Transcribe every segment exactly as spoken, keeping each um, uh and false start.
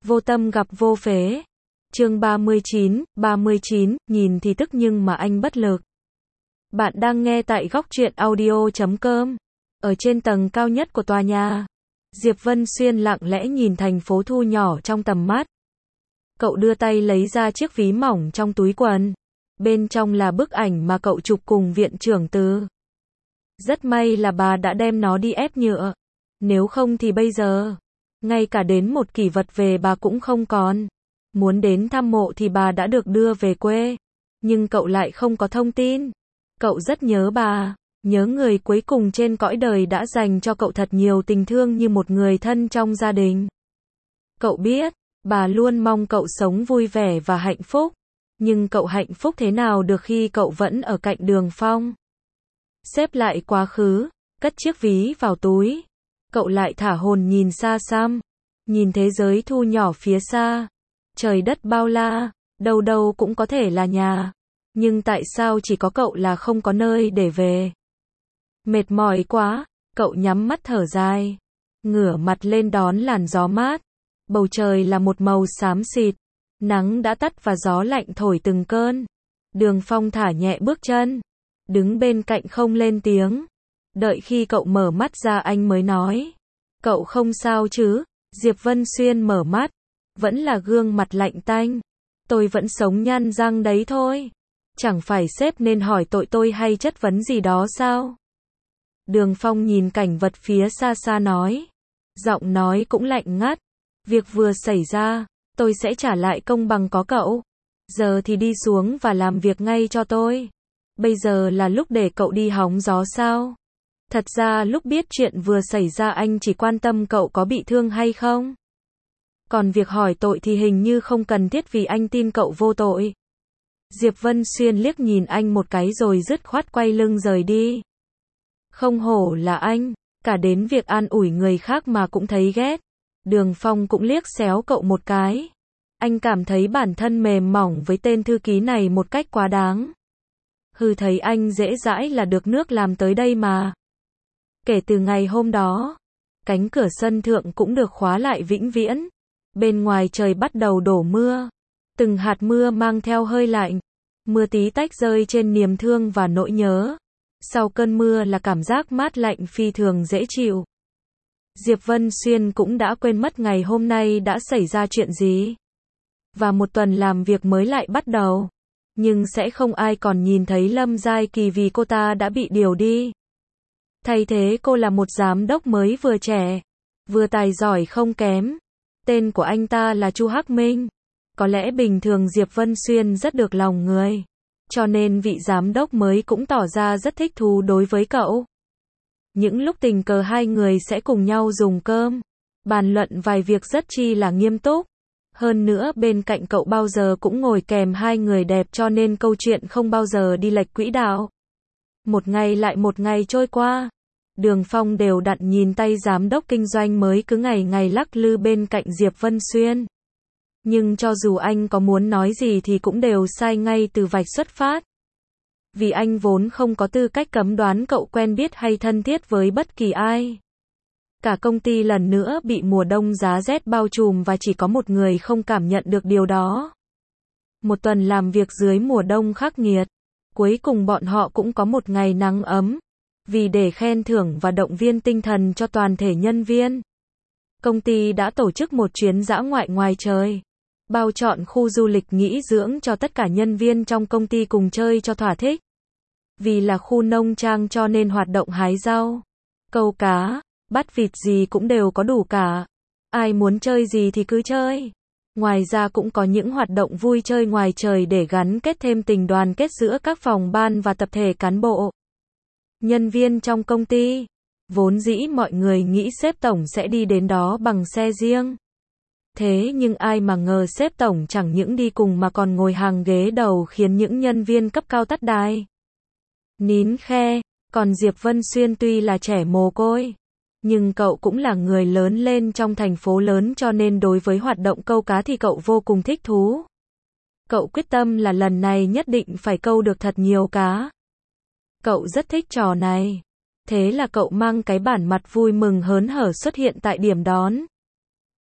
Vô tâm gặp vô phế. Chương ba mươi chín, ba mươi chín, nhìn thì tức nhưng mà anh bất lực. Bạn đang nghe tại góc truyện audio chấm com. Ở trên tầng cao nhất của tòa nhà, Diệp Vân Xuyên lặng lẽ nhìn thành phố thu nhỏ trong tầm mắt. Cậu đưa tay lấy ra chiếc ví mỏng trong túi quần. Bên trong là bức ảnh mà cậu chụp cùng viện trưởng Từ. Rất may là bà đã đem nó đi ép nhựa. Nếu không thì bây giờ, ngay cả đến một kỷ vật về bà cũng không còn. Muốn đến thăm mộ thì bà đã được đưa về quê. Nhưng cậu lại không có thông tin. Cậu rất nhớ bà, nhớ người cuối cùng trên cõi đời đã dành cho cậu thật nhiều tình thương như một người thân trong gia đình. Cậu biết, bà luôn mong cậu sống vui vẻ và hạnh phúc. Nhưng cậu hạnh phúc thế nào được khi cậu vẫn ở cạnh Đường Phong? Xếp lại quá khứ, cất chiếc ví vào túi. Cậu lại thả hồn nhìn xa xăm. Nhìn thế giới thu nhỏ phía xa. Trời đất bao la, đâu đâu cũng có thể là nhà. Nhưng tại sao chỉ có cậu là không có nơi để về? Mệt mỏi quá, cậu nhắm mắt thở dài. Ngửa mặt lên đón làn gió mát. Bầu trời là một màu xám xịt. Nắng đã tắt và gió lạnh thổi từng cơn. Đường Phong thả nhẹ bước chân. Đứng bên cạnh không lên tiếng. Đợi khi cậu mở mắt ra anh mới nói. Cậu không sao chứ? Diệp Vân Xuyên mở mắt. Vẫn là gương mặt lạnh tanh. Tôi vẫn sống nhăn răng đấy thôi. Chẳng phải sếp nên hỏi tội tôi hay chất vấn gì đó sao? Đường Phong nhìn cảnh vật phía xa xa nói. Giọng nói cũng lạnh ngắt. Việc vừa xảy ra, tôi sẽ trả lại công bằng có cậu. Giờ thì đi xuống và làm việc ngay cho tôi. Bây giờ là lúc để cậu đi hóng gió sao? Thật ra lúc biết chuyện vừa xảy ra anh chỉ quan tâm cậu có bị thương hay không. Còn việc hỏi tội thì hình như không cần thiết vì anh tin cậu vô tội. Diệp Vân Xuyên liếc nhìn anh một cái rồi dứt khoát quay lưng rời đi. Không hổ là anh, cả đến việc an ủi người khác mà cũng thấy ghét. Đường Phong cũng liếc xéo cậu một cái. Anh cảm thấy bản thân mềm mỏng với tên thư ký này một cách quá đáng. Hừ, thấy anh dễ dãi là được nước làm tới đây mà. Kể từ ngày hôm đó, cánh cửa sân thượng cũng được khóa lại vĩnh viễn. Bên ngoài trời bắt đầu đổ mưa. Từng hạt mưa mang theo hơi lạnh. Mưa tí tách rơi trên niềm thương và nỗi nhớ. Sau cơn mưa là cảm giác mát lạnh phi thường dễ chịu. Diệp Vân Xuyên cũng đã quên mất ngày hôm nay đã xảy ra chuyện gì. Và một tuần làm việc mới lại bắt đầu. Nhưng sẽ không ai còn nhìn thấy Lâm Giai Kỳ vì cô ta đã bị điều đi. Thay thế cô là một giám đốc mới vừa trẻ, vừa tài giỏi không kém. Tên của anh ta là Chu Hắc Minh. Có lẽ bình thường Diệp Vân Xuyên rất được lòng người. Cho nên vị giám đốc mới cũng tỏ ra rất thích thú đối với cậu. Những lúc tình cờ hai người sẽ cùng nhau dùng cơm. Bàn luận vài việc rất chi là nghiêm túc. Hơn nữa bên cạnh cậu bao giờ cũng ngồi kèm hai người đẹp cho nên câu chuyện không bao giờ đi lệch quỹ đạo. Một ngày lại một ngày trôi qua. Đường Phong đều đặn nhìn tay giám đốc kinh doanh mới cứ ngày ngày lắc lư bên cạnh Diệp Vân Xuyên. Nhưng cho dù anh có muốn nói gì thì cũng đều sai ngay từ vạch xuất phát. Vì anh vốn không có tư cách cấm đoán cậu quen biết hay thân thiết với bất kỳ ai. Cả công ty lần nữa bị mùa đông giá rét bao trùm và chỉ có một người không cảm nhận được điều đó. Một tuần làm việc dưới mùa đông khắc nghiệt. Cuối cùng bọn họ cũng có một ngày nắng ấm. Vì để khen thưởng và động viên tinh thần cho toàn thể nhân viên, công ty đã tổ chức một chuyến dã ngoại ngoài trời. Bao trọn khu du lịch nghỉ dưỡng cho tất cả nhân viên trong công ty cùng chơi cho thỏa thích. Vì là khu nông trang cho nên hoạt động hái rau, câu cá, bắt vịt gì cũng đều có đủ cả. Ai muốn chơi gì thì cứ chơi. Ngoài ra cũng có những hoạt động vui chơi ngoài trời để gắn kết thêm tình đoàn kết giữa các phòng ban và tập thể cán bộ, nhân viên trong công ty. Vốn dĩ mọi người nghĩ sếp tổng sẽ đi đến đó bằng xe riêng. Thế nhưng ai mà ngờ sếp tổng chẳng những đi cùng mà còn ngồi hàng ghế đầu khiến những nhân viên cấp cao tắt đai nín khe. Còn Diệp Vân Xuyên tuy là trẻ mồ côi, nhưng cậu cũng là người lớn lên trong thành phố lớn cho nên đối với hoạt động câu cá thì cậu vô cùng thích thú. Cậu quyết tâm là lần này nhất định phải câu được thật nhiều cá. Cậu rất thích trò này. Thế là cậu mang cái bản mặt vui mừng hớn hở xuất hiện tại điểm đón.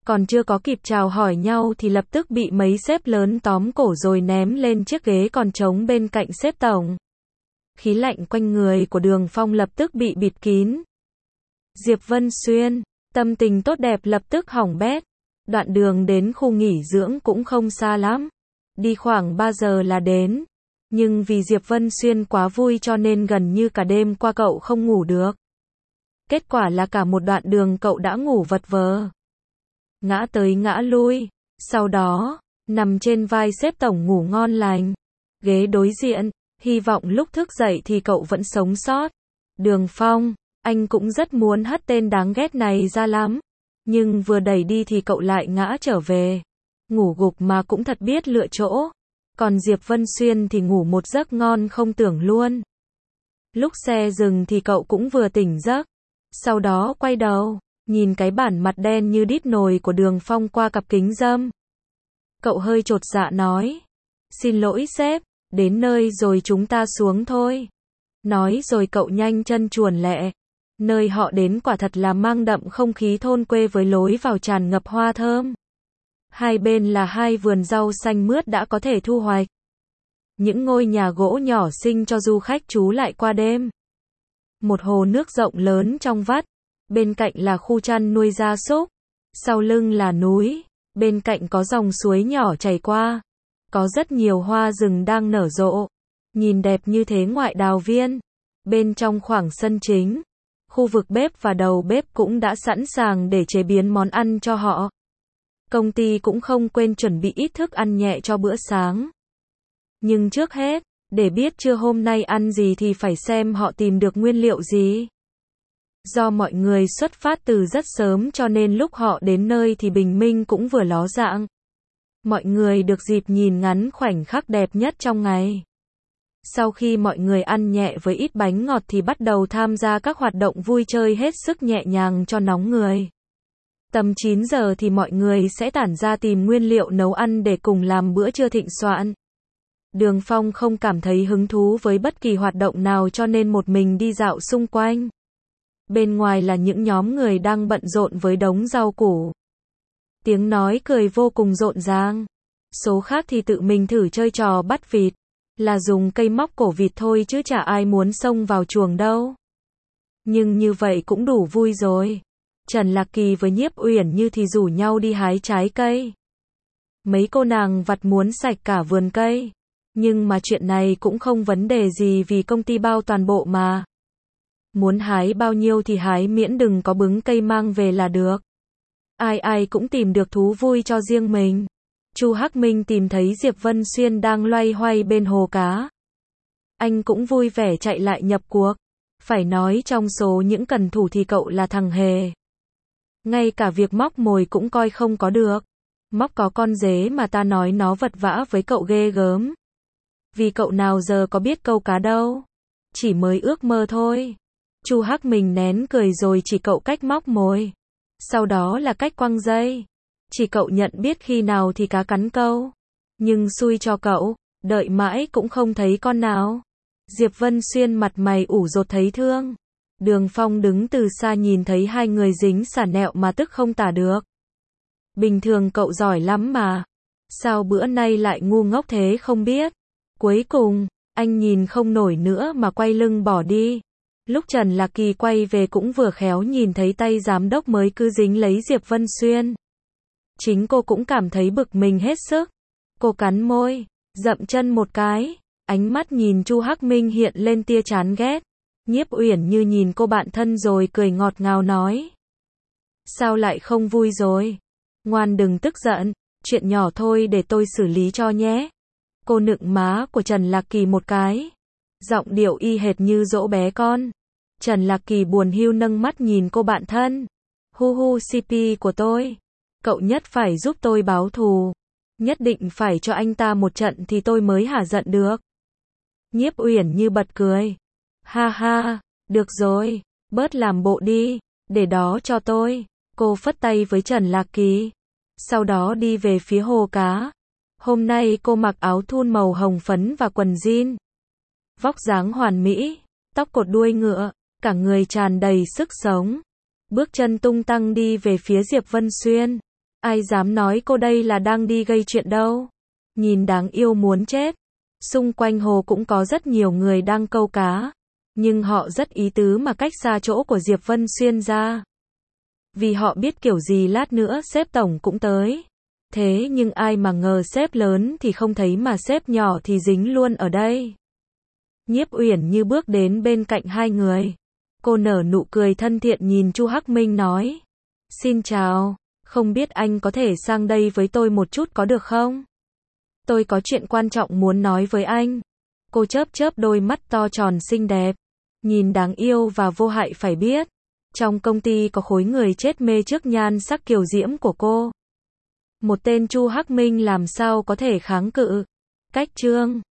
Còn chưa có kịp chào hỏi nhau thì lập tức bị mấy sếp lớn tóm cổ rồi ném lên chiếc ghế còn trống bên cạnh sếp tổng. Khí lạnh quanh người của Đường Phong lập tức bị bịt kín. Diệp Vân Xuyên, tâm tình tốt đẹp lập tức hỏng bét. Đoạn đường đến khu nghỉ dưỡng cũng không xa lắm. Đi khoảng ba giờ là đến. Nhưng vì Diệp Vân Xuyên quá vui cho nên gần như cả đêm qua cậu không ngủ được. Kết quả là cả một đoạn đường cậu đã ngủ vật vờ. Ngã tới ngã lui. Sau đó, nằm trên vai sếp tổng ngủ ngon lành. Ghế đối diện, hy vọng lúc thức dậy thì cậu vẫn sống sót. Đường Phong, anh cũng rất muốn hất tên đáng ghét này ra lắm. Nhưng vừa đẩy đi thì cậu lại ngã trở về. Ngủ gục mà cũng thật biết lựa chỗ. Còn Diệp Vân Xuyên thì ngủ một giấc ngon không tưởng luôn. Lúc xe dừng thì cậu cũng vừa tỉnh giấc. Sau đó quay đầu, nhìn cái bản mặt đen như đít nồi của Đường Phong qua cặp kính râm. Cậu hơi chột dạ nói. Xin lỗi sếp, đến nơi rồi chúng ta xuống thôi. Nói rồi cậu nhanh chân chuồn lẹ. Nơi họ đến quả thật là mang đậm không khí thôn quê với lối vào tràn ngập hoa thơm. Hai bên là hai vườn rau xanh mướt đã có thể thu hoạch. Những ngôi nhà gỗ nhỏ xinh cho du khách trú lại qua đêm. Một hồ nước rộng lớn trong vắt. Bên cạnh là khu chăn nuôi gia súc. Sau lưng là núi. Bên cạnh có dòng suối nhỏ chảy qua. Có rất nhiều hoa rừng đang nở rộ. Nhìn đẹp như thế ngoại đào viên. Bên trong khoảng sân chính, khu vực bếp và đầu bếp cũng đã sẵn sàng để chế biến món ăn cho họ. Công ty cũng không quên chuẩn bị ít thức ăn nhẹ cho bữa sáng. Nhưng trước hết, để biết trưa hôm nay ăn gì thì phải xem họ tìm được nguyên liệu gì. Do mọi người xuất phát từ rất sớm cho nên lúc họ đến nơi thì bình minh cũng vừa ló dạng. Mọi người được dịp nhìn ngắm khoảnh khắc đẹp nhất trong ngày. Sau khi mọi người ăn nhẹ với ít bánh ngọt thì bắt đầu tham gia các hoạt động vui chơi hết sức nhẹ nhàng cho nóng người. Tầm chín giờ thì mọi người sẽ tản ra tìm nguyên liệu nấu ăn để cùng làm bữa trưa thịnh soạn. Đường Phong không cảm thấy hứng thú với bất kỳ hoạt động nào cho nên một mình đi dạo xung quanh. Bên ngoài là những nhóm người đang bận rộn với đống rau củ. Tiếng nói cười vô cùng rộn ràng. Số khác thì tự mình thử chơi trò bắt vịt. Là dùng cây móc cổ vịt thôi chứ chả ai muốn xông vào chuồng đâu. Nhưng như vậy cũng đủ vui rồi. Trần Lạc Kỳ với Nhiếp Uyển Như thì rủ nhau đi hái trái cây. Mấy cô nàng vặt muốn sạch cả vườn cây. Nhưng mà chuyện này cũng không vấn đề gì vì công ty bao toàn bộ mà. Muốn hái bao nhiêu thì hái miễn đừng có bứng cây mang về là được. Ai ai cũng tìm được thú vui cho riêng mình. Chu Hắc Minh tìm thấy Diệp Vân Xuyên đang loay hoay bên hồ cá. Anh cũng vui vẻ chạy lại nhập cuộc. Phải nói trong số những cần thủ thì cậu là thằng hề. Ngay cả việc móc mồi cũng coi không có được. Móc có con dế mà ta nói nó vật vã với cậu ghê gớm. Vì cậu nào giờ có biết câu cá đâu. Chỉ mới ước mơ thôi. Chu Hắc Minh nén cười rồi chỉ cậu cách móc mồi. Sau đó là cách quăng dây. Chỉ cậu nhận biết khi nào thì cá cắn câu. Nhưng xui cho cậu, đợi mãi cũng không thấy con nào. Diệp Vân Xuyên mặt mày ủ rột thấy thương. Đường Phong đứng từ xa nhìn thấy hai người dính xả nẹo mà tức không tả được. Bình thường cậu giỏi lắm mà. Sao bữa nay lại ngu ngốc thế không biết. Cuối cùng, anh nhìn không nổi nữa mà quay lưng bỏ đi. Lúc Trần Lạc Kỳ quay về cũng vừa khéo nhìn thấy tay giám đốc mới cứ dính lấy Diệp Vân Xuyên. Chính cô cũng cảm thấy bực mình hết sức. Cô cắn môi, dậm chân một cái, ánh mắt nhìn Chu Hắc Minh hiện lên tia chán ghét. Nhiếp Uyển Như nhìn cô bạn thân rồi cười ngọt ngào nói. Sao lại không vui rồi? Ngoan đừng tức giận, chuyện nhỏ thôi để tôi xử lý cho nhé. Cô nựng má của Trần Lạc Kỳ một cái. Giọng điệu y hệt như dỗ bé con. Trần Lạc Kỳ buồn hiu nâng mắt nhìn cô bạn thân. Hu hu xê pê của tôi. Cậu nhất phải giúp tôi báo thù. Nhất định phải cho anh ta một trận thì tôi mới hả giận được. Nhiếp Uyển Như bật cười. Ha ha, được rồi, bớt làm bộ đi, để đó cho tôi. Cô phất tay với Trần Lạc Kỳ. Sau đó đi về phía hồ cá. Hôm nay cô mặc áo thun màu hồng phấn và quần jean. Vóc dáng hoàn mỹ, tóc cột đuôi ngựa, cả người tràn đầy sức sống. Bước chân tung tăng đi về phía Diệp Vân Xuyên. Ai dám nói cô đây là đang đi gây chuyện đâu. Nhìn đáng yêu muốn chết. Xung quanh hồ cũng có rất nhiều người đang câu cá. Nhưng họ rất ý tứ mà cách xa chỗ của Diệp Vân Xuyên ra. Vì họ biết kiểu gì lát nữa sếp tổng cũng tới. Thế nhưng ai mà ngờ sếp lớn thì không thấy mà sếp nhỏ thì dính luôn ở đây. Nhiếp Uyển Như bước đến bên cạnh hai người. Cô nở nụ cười thân thiện nhìn Chu Hắc Minh nói. Xin chào, không biết anh có thể sang đây với tôi một chút có được không? Tôi có chuyện quan trọng muốn nói với anh. Cô chớp chớp đôi mắt to tròn xinh đẹp. Nhìn đáng yêu và vô hại phải biết. Trong công ty có khối người chết mê trước nhan sắc kiều diễm của cô. Một tên Chu Hắc Minh làm sao có thể kháng cự. Cách chương